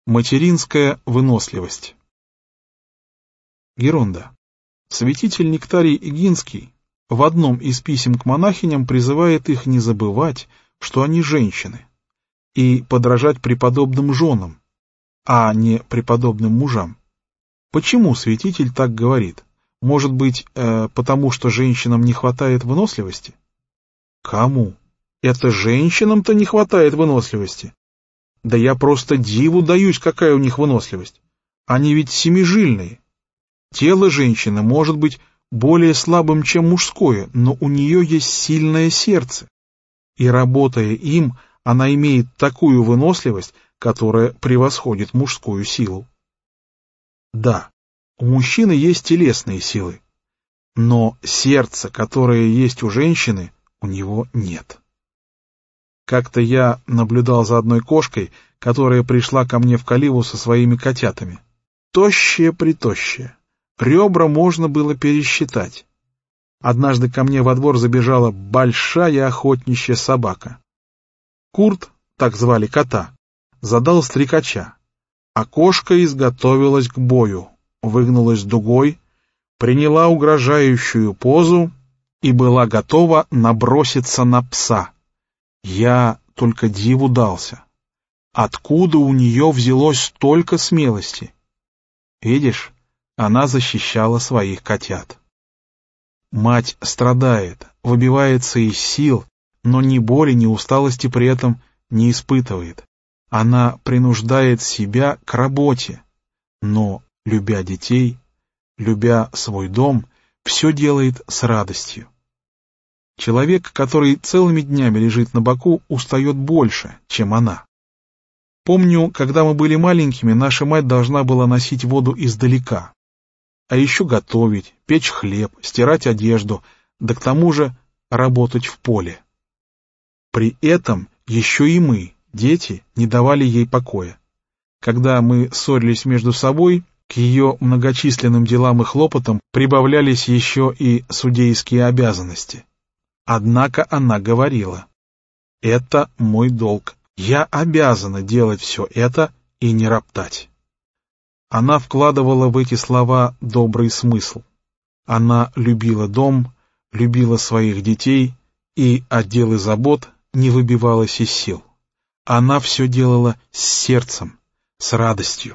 Материнская выносливость. Геронда. Святитель Нектарий Эгинский в одном из писем к монахиням призывает их не забывать, что они женщины, и подражать преподобным женам, а не преподобным мужам. Почему святитель так говорит? Может быть, потому что женщинам не хватает выносливости? Кому? Это женщинам-то не хватает выносливости? Да я просто диву даюсь, какая у них выносливость. Они ведь семижильные. Тело женщины может быть более слабым, чем мужское, но у нее есть сильное сердце. И работая им, она имеет такую выносливость, которая превосходит мужскую силу. Да, у мужчины есть телесные силы, но сердце, которое есть у женщины, у него нет. Как-то я наблюдал за одной кошкой, которая пришла ко мне в Каливу со своими котятами. Тощая-притощая. Ребра можно было пересчитать. Однажды ко мне во двор забежала большая охотничья собака. Курт, так звали кота, задал стрекача, а кошка изготовилась к бою, выгнулась дугой, приняла угрожающую позу и была готова наброситься на пса. Я только диву дался. Откуда у нее взялось столько смелости? Видишь, она защищала своих котят. Мать страдает, выбивается из сил, но ни боли, ни усталости при этом не испытывает. Она принуждает себя к работе, но, любя детей, любя свой дом, все делает с радостью. Человек, который целыми днями лежит на боку, устает больше, чем она. Помню, когда мы были маленькими, наша мать должна была носить воду издалека, а еще готовить, печь хлеб, стирать одежду, да к тому же работать в поле. При этом еще и мы, дети, не давали ей покоя. Когда мы ссорились между собой, к ее многочисленным делам и хлопотам прибавлялись еще и судейские обязанности. Однако она говорила: «Это мой долг, я обязана делать все это и не роптать». Она вкладывала в эти слова добрый смысл. Она любила дом, любила своих детей и от дел и забот не выбивалась из сил. Она все делала с сердцем, с радостью.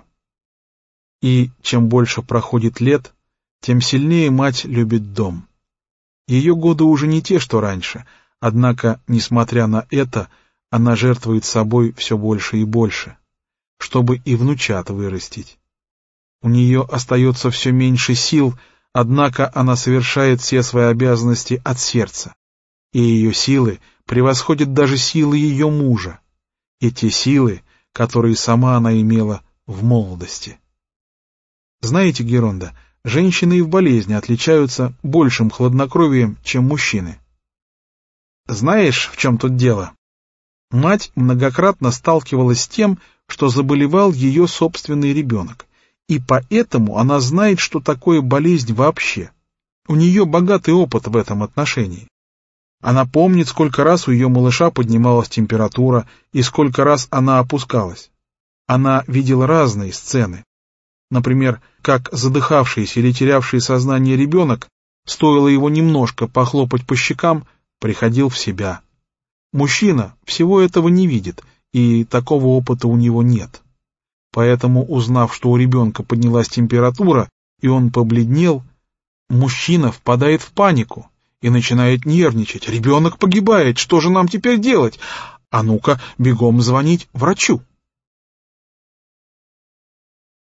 И чем больше проходит лет, тем сильнее мать любит дом. Ее годы уже не те, что раньше, однако, несмотря на это, она жертвует собой все больше и больше, чтобы и внучат вырастить. У нее остается все меньше сил, однако она совершает все свои обязанности от сердца, и ее силы превосходят даже силы ее мужа, и те силы, которые сама она имела в молодости. Знаете, Геронда, женщины и в болезни отличаются большим хладнокровием, чем мужчины. Знаешь, в чем тут дело? Мать многократно сталкивалась с тем, что заболевал ее собственный ребенок, и поэтому она знает, что такое болезнь вообще. У нее богатый опыт в этом отношении. Она помнит, сколько раз у ее малыша поднималась температура и сколько раз она опускалась. Она видела разные сцены. Например, как задыхавшийся или терявший сознание ребенок, стоило его немножко похлопать по щекам, приходил в себя. Мужчина всего этого не видит, и такого опыта у него нет. Поэтому, узнав, что у ребенка поднялась температура, и он побледнел, мужчина впадает в панику и начинает нервничать. «Ребенок погибает, что же нам теперь делать? А ну-ка, бегом звонить врачу!»